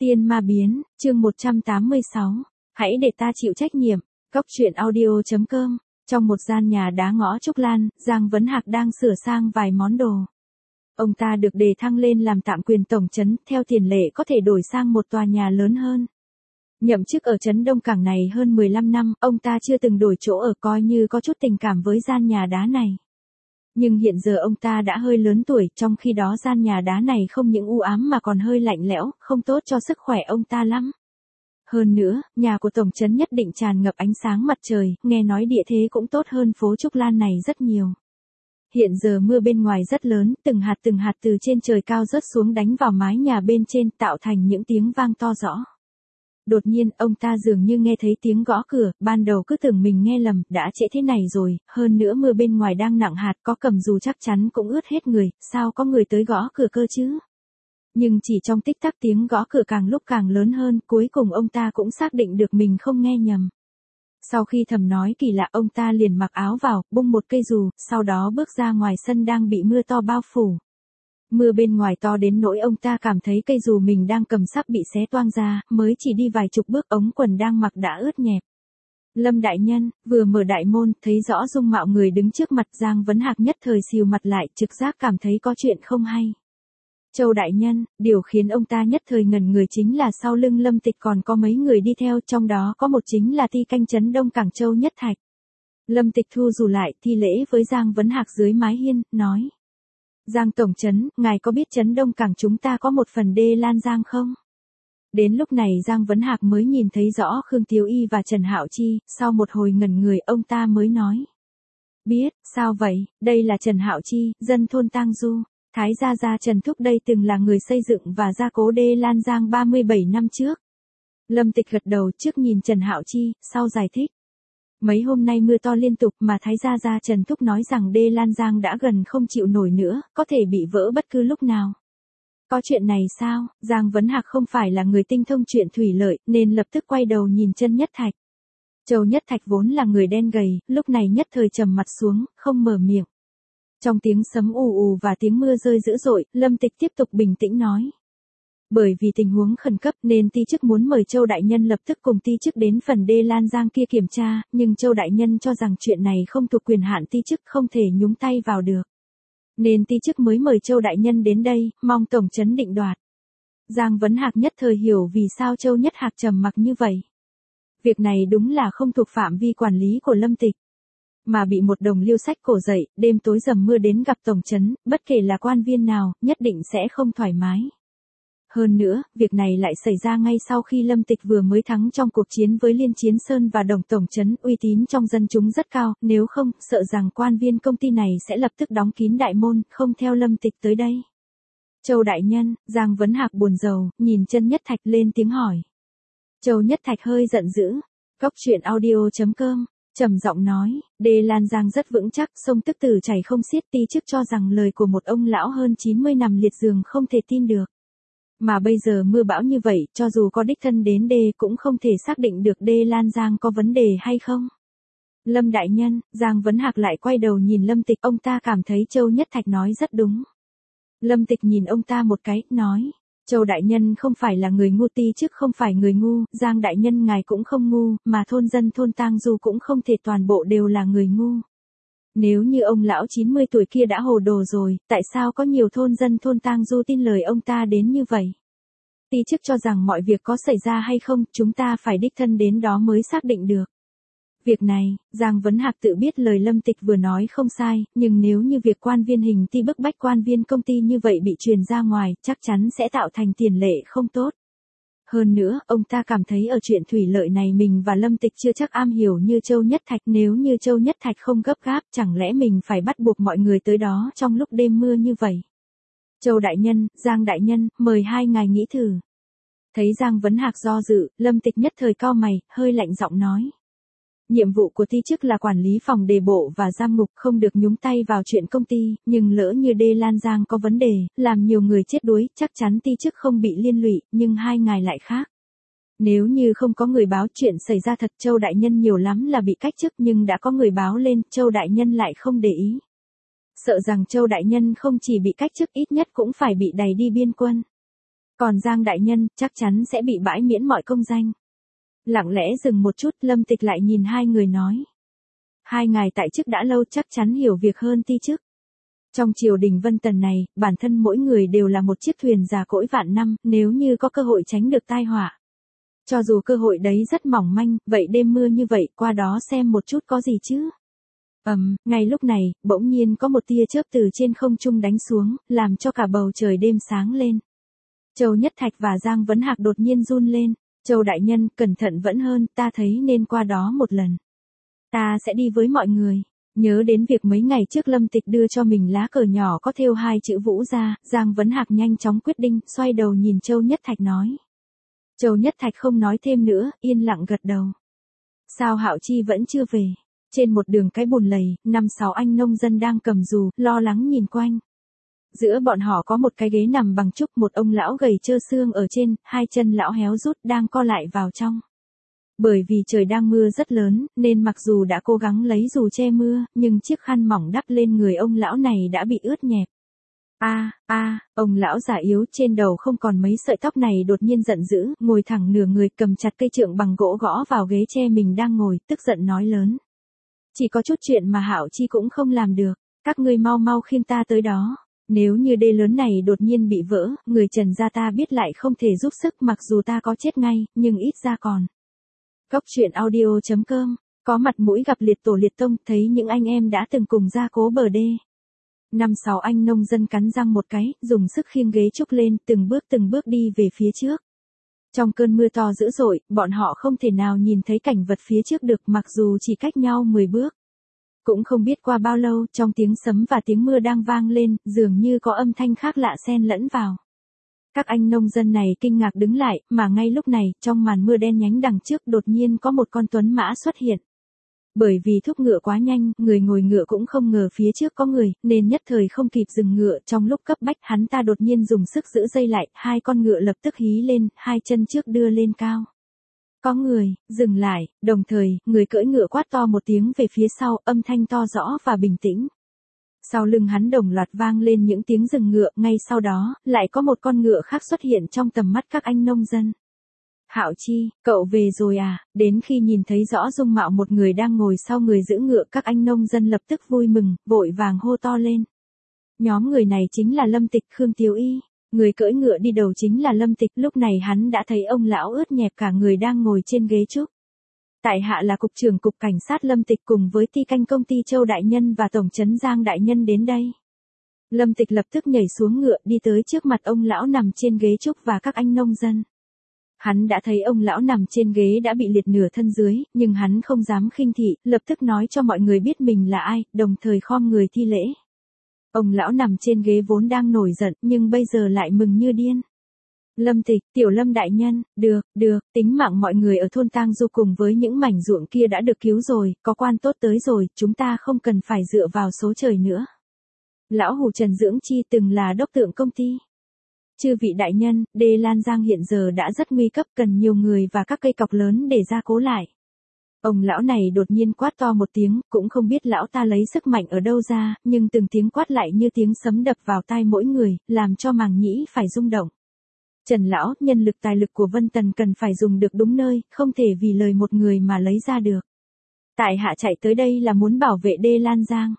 Tiên ma biến, chương 186. Hãy để ta chịu trách nhiệm. Cốc truyện audio.com. Trong một gian nhà đá ngõ Trúc Lan, Giang Vấn Hạc đang sửa sang vài món đồ. Ông ta được đề thăng lên làm tạm quyền tổng trấn, theo tiền lệ có thể đổi sang một tòa nhà lớn hơn. Nhậm chức ở trấn Đông Cảng này hơn 15 năm, ông ta chưa từng đổi chỗ ở, coi như có chút tình cảm với gian nhà đá này. Nhưng hiện giờ ông ta đã hơi lớn tuổi, trong khi đó gian nhà đá này không những u ám mà còn hơi lạnh lẽo, không tốt cho sức khỏe ông ta lắm. Hơn nữa, nhà của tổng trấn nhất định tràn ngập ánh sáng mặt trời, nghe nói địa thế cũng tốt hơn phố Trúc Lan này rất nhiều. Hiện giờ mưa bên ngoài rất lớn, từng hạt từ trên trời cao rớt xuống đánh vào mái nhà bên trên, tạo thành những tiếng vang to rõ. Đột nhiên, ông ta dường như nghe thấy tiếng gõ cửa, ban đầu cứ tưởng mình nghe lầm, đã trễ thế này rồi, hơn nữa mưa bên ngoài đang nặng hạt, có cầm dù chắc chắn cũng ướt hết người, sao có người tới gõ cửa cơ chứ? Nhưng chỉ trong tích tắc tiếng gõ cửa càng lúc càng lớn hơn, cuối cùng ông ta cũng xác định được mình không nghe nhầm. Sau khi thầm nói kỳ lạ, ông ta liền mặc áo vào, bung một cây dù, sau đó bước ra ngoài sân đang bị mưa to bao phủ. Mưa bên ngoài to đến nỗi ông ta cảm thấy cây dù mình đang cầm sắp bị xé toang ra, mới chỉ đi vài chục bước ống quần đang mặc đã ướt nhẹp. Lâm đại nhân, vừa mở đại môn, thấy rõ dung mạo người đứng trước mặt, Giang Vấn Hạc nhất thời xìu mặt lại, trực giác cảm thấy có chuyện không hay. Châu đại nhân, điều khiến ông ta nhất thời ngẩn người chính là sau lưng Lâm Tịch còn có mấy người đi theo, trong đó có một chính là ty canh trấn Đông Cảng Châu Nhất Thạch. Lâm Tịch thu dù lại, thi lễ với Giang Vấn Hạc dưới mái hiên, nói. Giang tổng trấn, ngài có biết trấn Đông Cảng chúng ta có một phần đê Lan Giang không? Đến lúc này Giang Vấn Hạc mới nhìn thấy rõ Khương Tiếu Y và Trần Hạo Chi, sau một hồi ngẩn người ông ta mới nói. Biết, sao vậy, đây là Trần Hạo Chi, dân thôn Tang Du. Thái gia gia Trần Thúc đây từng là người xây dựng và gia cố đê Lan Giang 37 năm trước. Lâm Tịch gật đầu trước nhìn Trần Hạo Chi, sau giải thích. Mấy hôm nay mưa to liên tục mà Thái gia gia Trần Thúc nói rằng đê Lan Giang đã gần không chịu nổi nữa, có thể bị vỡ bất cứ lúc nào. Có chuyện này sao? Giang Vấn Hạc không phải là người tinh thông chuyện thủy lợi, nên lập tức quay đầu nhìn Chân Nhất Thạch. Châu Nhất Thạch vốn là người đen gầy, lúc này nhất thời trầm mặt xuống, không mở miệng. Trong tiếng sấm ù ù và tiếng mưa rơi dữ dội, Lâm Tịch tiếp tục bình tĩnh nói. Bởi vì tình huống khẩn cấp nên ty chức muốn mời Châu đại nhân lập tức cùng ty chức đến phần đê Lan Giang kia kiểm tra, nhưng Châu đại nhân cho rằng chuyện này không thuộc quyền hạn ty chức, không thể nhúng tay vào được. Nên ty chức mới mời Châu đại nhân đến đây, mong tổng trấn định đoạt. Giang Vấn Hạc nhất thời hiểu vì sao Châu Nhất Hạc trầm mặc như vậy. Việc này đúng là không thuộc phạm vi quản lý của Lâm Tịch. Mà bị một đồng liêu sách cổ dậy, đêm tối dầm mưa đến gặp tổng trấn, bất kể là quan viên nào, nhất định sẽ không thoải mái. Hơn nữa, việc này lại xảy ra ngay sau khi Lâm Tịch vừa mới thắng trong cuộc chiến với Liên Chiến Sơn và Đồng tổng trấn, uy tín trong dân chúng rất cao, nếu không, sợ rằng quan viên công ty này sẽ lập tức đóng kín đại môn, không theo Lâm Tịch tới đây. Châu đại nhân, Giang Vấn Hạc buồn rầu, nhìn Chân Nhất Thạch lên tiếng hỏi. Châu Nhất Thạch hơi giận dữ. Cốc truyện audio.com. Trầm giọng nói, đê Lan Giang rất vững chắc, sông Tức Tử chảy không xiết, ty chức cho rằng lời của một ông lão hơn 90 nằm liệt giường không thể tin được. Mà bây giờ mưa bão như vậy, cho dù có đích thân đến đê cũng không thể xác định được đê Lan Giang có vấn đề hay không. Lâm đại nhân, Giang Vấn Hạc lại quay đầu nhìn Lâm Tịch, ông ta cảm thấy Châu Nhất Thạch nói rất đúng. Lâm Tịch nhìn ông ta một cái, nói. Châu đại nhân không phải là người ngu, ty chức không phải người ngu, Giang đại nhân ngài cũng không ngu, mà thôn dân thôn Tang Du cũng không thể toàn bộ đều là người ngu. Nếu như ông lão 90 tuổi kia đã hồ đồ rồi, tại sao có nhiều thôn dân thôn Tang Du tin lời ông ta đến như vậy? Ty chức cho rằng mọi việc có xảy ra hay không, chúng ta phải đích thân đến đó mới xác định được. Việc này, Giang Vấn Hạc tự biết lời Lâm Tịch vừa nói không sai, nhưng nếu như việc quan viên hình ty bức bách quan viên công ty như vậy bị truyền ra ngoài, chắc chắn sẽ tạo thành tiền lệ không tốt. Hơn nữa, ông ta cảm thấy ở chuyện thủy lợi này mình và Lâm Tịch chưa chắc am hiểu như Châu Nhất Thạch, nếu như Châu Nhất Thạch không gấp gáp, chẳng lẽ mình phải bắt buộc mọi người tới đó trong lúc đêm mưa như vậy. Châu đại nhân, Giang đại nhân, mời hai ngài nghĩ thử. Thấy Giang Vấn Hạc do dự, Lâm Tịch nhất thời cau mày, hơi lạnh giọng nói. Nhiệm vụ của ty chức là quản lý phòng đề bộ và giam ngục, không được nhúng tay vào chuyện công ty, nhưng lỡ như đê Lan Giang có vấn đề, làm nhiều người chết đuối, chắc chắn ty chức không bị liên lụy, nhưng hai ngài lại khác. Nếu như không có người báo chuyện xảy ra thật, Châu đại nhân nhiều lắm là bị cách chức, nhưng đã có người báo lên, Châu đại nhân lại không để ý. Sợ rằng Châu đại nhân không chỉ bị cách chức, ít nhất cũng phải bị đày đi biên quân. Còn Giang đại nhân, chắc chắn sẽ bị bãi miễn mọi công danh. Lặng lẽ dừng một chút, Lâm Tịch lại nhìn hai người nói. Hai ngài tại chức đã lâu chắc chắn hiểu việc hơn ti chức. Trong triều đình Vân Tần này, bản thân mỗi người đều là một chiếc thuyền già cỗi vạn năm, nếu như có cơ hội tránh được tai họa. Cho dù cơ hội đấy rất mỏng manh, vậy đêm mưa như vậy, qua đó xem một chút có gì chứ. Ngay lúc này, bỗng nhiên có một tia chớp từ trên không trung đánh xuống, làm cho cả bầu trời đêm sáng lên. Châu Nhất Thạch và Giang Vấn Hạc đột nhiên run lên. Châu đại nhân, cẩn thận vẫn hơn, ta thấy nên qua đó một lần. Ta sẽ đi với mọi người. Nhớ đến việc mấy ngày trước Lâm Tịch đưa cho mình lá cờ nhỏ có thêu hai chữ Vũ ra, Giang Vấn Hạc nhanh chóng quyết định, xoay đầu nhìn Châu Nhất Thạch nói. Châu Nhất Thạch không nói thêm nữa, yên lặng gật đầu. Sao Hạo Chi vẫn chưa về? Trên một đường cái bùn lầy, 5-6 anh nông dân đang cầm dù, lo lắng nhìn quanh. Giữa bọn họ có một cái ghế nằm bằng trúc, một ông lão gầy trơ xương ở trên, hai chân lão héo rút đang co lại vào trong. Bởi vì trời đang mưa rất lớn, nên mặc dù đã cố gắng lấy dù che mưa, nhưng chiếc khăn mỏng đắp lên người ông lão này đã bị ướt nhẹp. Ông lão già yếu trên đầu không còn mấy sợi tóc này đột nhiên giận dữ, ngồi thẳng nửa người cầm chặt cây trượng bằng gỗ gõ vào ghế tre mình đang ngồi, tức giận nói lớn. Chỉ có chút chuyện mà Hạo Chi cũng không làm được, các ngươi mau mau khiêng ta tới đó. Nếu như đê lớn này đột nhiên bị vỡ, người Trần gia ta biết lại không thể giúp sức mặc dù ta có chết ngay, nhưng ít ra còn. Góc truyện audio.com, có mặt mũi gặp liệt tổ liệt tông, thấy những anh em đã từng cùng gia cố bờ đê. 5-6 anh nông dân cắn răng một cái, dùng sức khiêng ghế trúc lên, từng bước đi về phía trước. Trong cơn mưa to dữ dội, bọn họ không thể nào nhìn thấy cảnh vật phía trước được mặc dù chỉ cách nhau 10 bước. Cũng không biết qua bao lâu, trong tiếng sấm và tiếng mưa đang vang lên, dường như có âm thanh khác lạ xen lẫn vào. Các anh nông dân này kinh ngạc đứng lại, mà ngay lúc này, trong màn mưa đen nhánh đằng trước đột nhiên có một con tuấn mã xuất hiện. Bởi vì thúc ngựa quá nhanh, người ngồi ngựa cũng không ngờ phía trước có người, nên nhất thời không kịp dừng ngựa, trong lúc cấp bách hắn ta đột nhiên dùng sức giữ dây lại, hai con ngựa lập tức hí lên, hai chân trước đưa lên cao. Có người, dừng lại, đồng thời, người cưỡi ngựa quát to một tiếng về phía sau, âm thanh to rõ và bình tĩnh. Sau lưng hắn đồng loạt vang lên những tiếng dừng ngựa, ngay sau đó, lại có một con ngựa khác xuất hiện trong tầm mắt các anh nông dân. Hạo Chi, cậu về rồi à? Đến khi nhìn thấy rõ dung mạo một người đang ngồi sau người giữ ngựa, các anh nông dân lập tức vui mừng, vội vàng hô to lên. Nhóm người này chính là Lâm Tịch, Khương Tiếu Y. Người cưỡi ngựa đi đầu chính là Lâm Tịch, lúc này hắn đã thấy ông lão ướt nhẹp cả người đang ngồi trên ghế trúc. Tại hạ là cục trưởng cục cảnh sát Lâm Tịch cùng với ty canh công ty Châu đại nhân và tổng trấn Giang đại nhân đến đây. Lâm Tịch lập tức nhảy xuống ngựa đi tới trước mặt ông lão nằm trên ghế trúc và các anh nông dân. Hắn đã thấy ông lão nằm trên ghế đã bị liệt nửa thân dưới, nhưng hắn không dám khinh thị, lập tức nói cho mọi người biết mình là ai, đồng thời khom người thi lễ. Ông lão nằm trên ghế vốn đang nổi giận, nhưng bây giờ lại mừng như điên. Lâm Tịch, Tiểu Lâm đại nhân, được, tính mạng mọi người ở thôn Tang Du cùng với những mảnh ruộng kia đã được cứu rồi, có quan tốt tới rồi, chúng ta không cần phải dựa vào số trời nữa. Lão Hủ Trần Dưỡng Chi từng là đốc tượng công ty. Chư vị đại nhân, đê Lan Giang hiện giờ đã rất nguy cấp, cần nhiều người và các cây cọc lớn để gia cố lại. Ông lão này đột nhiên quát to một tiếng, cũng không biết lão ta lấy sức mạnh ở đâu ra, nhưng từng tiếng quát lại như tiếng sấm đập vào tai mỗi người, làm cho màng nhĩ phải rung động. Trần lão, nhân lực tài lực của Vân Tần cần phải dùng được đúng nơi, không thể vì lời một người mà lấy ra được. Tại hạ chạy tới đây là muốn bảo vệ đê Lan Giang.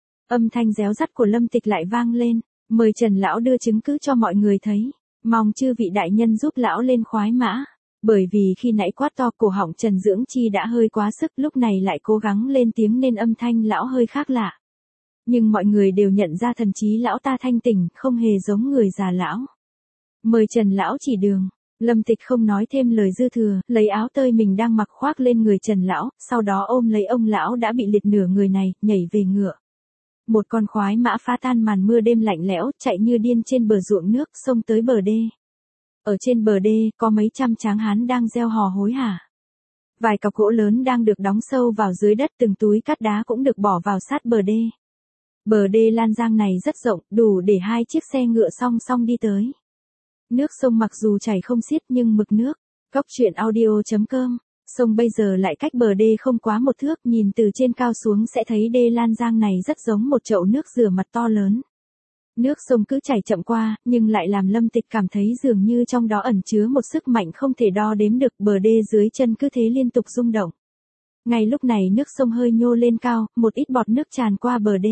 Âm thanh réo rắt của Lâm Tịch lại vang lên, mời Trần lão đưa chứng cứ cho mọi người thấy, mong chư vị đại nhân giúp lão lên khoái mã. Bởi vì khi nãy quát to cổ họng Trần Dưỡng Chi đã hơi quá sức, lúc này lại cố gắng lên tiếng nên âm thanh lão hơi khác lạ. Nhưng mọi người đều nhận ra thần trí lão ta thanh tỉnh, không hề giống người già lão. Mời Trần lão chỉ đường. Lâm Tịch không nói thêm lời dư thừa, lấy áo tơi mình đang mặc khoác lên người Trần lão, sau đó ôm lấy ông lão đã bị liệt nửa người này, nhảy về ngựa. Một con khoái mã phá tan màn mưa đêm lạnh lẽo, chạy như điên trên bờ ruộng nước, xông tới bờ đê. Ở trên bờ đê, có mấy trăm tráng hán đang gieo hò hối hả. Vài cọc gỗ lớn đang được đóng sâu vào dưới đất, từng túi cát đá cũng được bỏ vào sát bờ đê. Bờ đê Lan Giang này rất rộng, đủ để hai chiếc xe ngựa song song đi tới. Nước sông mặc dù chảy không xiết nhưng mực nước. Góc truyện audio.com, sông bây giờ lại cách bờ đê không quá một thước, nhìn từ trên cao xuống sẽ thấy đê Lan Giang này rất giống một chậu nước rửa mặt to lớn. Nước sông cứ chảy chậm qua, nhưng lại làm Lâm Tịch cảm thấy dường như trong đó ẩn chứa một sức mạnh không thể đo đếm được, bờ đê dưới chân cứ thế liên tục rung động. Ngay lúc này nước sông hơi nhô lên cao, một ít bọt nước tràn qua bờ đê.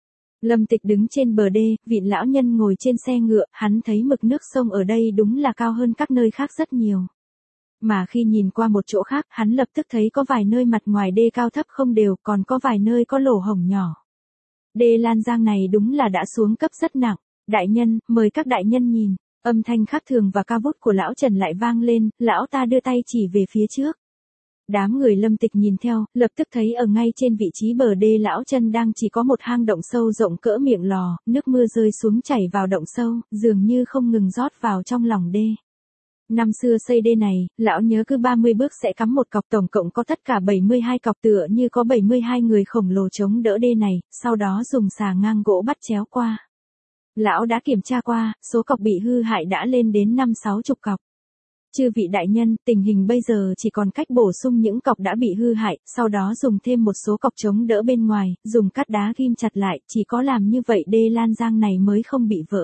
Lâm Tịch đứng trên bờ đê, Vịn lão nhân ngồi trên xe ngựa, hắn thấy mực nước sông ở đây đúng là cao hơn các nơi khác rất nhiều. Mà khi nhìn qua một chỗ khác, hắn lập tức thấy có vài nơi mặt ngoài đê cao thấp không đều, còn có vài nơi có lỗ hổng nhỏ. Đê Lan Giang này đúng là đã xuống cấp rất nặng. Đại nhân, mời các đại nhân nhìn. Âm thanh khác thường và cao vút của lão Trần lại vang lên, lão ta đưa tay chỉ về phía trước. Đám người Lâm Tịch nhìn theo, lập tức thấy ở ngay trên vị trí bờ đê lão Trần đang chỉ có một hang động sâu rộng cỡ miệng lò, nước mưa rơi xuống chảy vào động sâu, dường như không ngừng rót vào trong lòng đê. Năm xưa xây đê này, lão nhớ cứ 30 bước sẽ cắm một cọc, tổng cộng có tất cả 72 cọc, tựa như có 72 người khổng lồ chống đỡ đê này, sau đó dùng xà ngang gỗ bắt chéo qua. Lão đã kiểm tra qua, số cọc bị hư hại đã lên đến 50-60 cọc. Chư vị đại nhân, tình hình bây giờ chỉ còn cách bổ sung những cọc đã bị hư hại, sau đó dùng thêm một số cọc chống đỡ bên ngoài, dùng cát đá ghim chặt lại, chỉ có làm như vậy đê Lan Giang này mới không bị vỡ.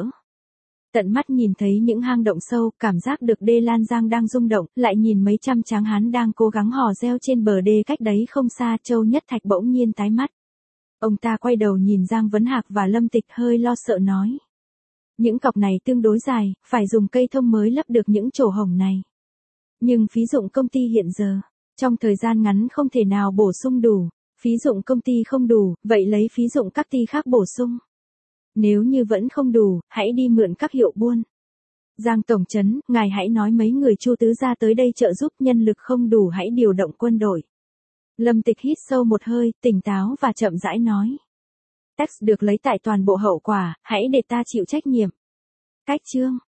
Tận mắt nhìn thấy những hang động sâu, cảm giác được đê Lan Giang đang rung động, lại nhìn mấy trăm tráng hán đang cố gắng hò reo trên bờ đê cách đấy không xa, Châu Nhất Thạch bỗng nhiên tái mắt. Ông ta quay đầu nhìn Giang Vấn Hạc và Lâm Tịch hơi lo sợ nói. Những cọc này tương đối dài, phải dùng cây thông mới lấp được những chỗ hổng này. Nhưng phí dụng công ty hiện giờ, trong thời gian ngắn không thể nào bổ sung đủ. Phí dụng công ty không đủ, vậy lấy phí dụng các ty khác bổ sung. Nếu như vẫn không đủ, hãy đi mượn các hiệu buôn. Giang Tổng Trấn, ngài hãy nói mấy người Chu tứ gia tới đây trợ giúp, nhân lực không đủ hãy điều động quân đội. Lâm Tịch hít sâu một hơi, tỉnh táo và chậm rãi nói. Tax được lấy tại toàn bộ hậu quả, hãy để ta chịu trách nhiệm. Cách chương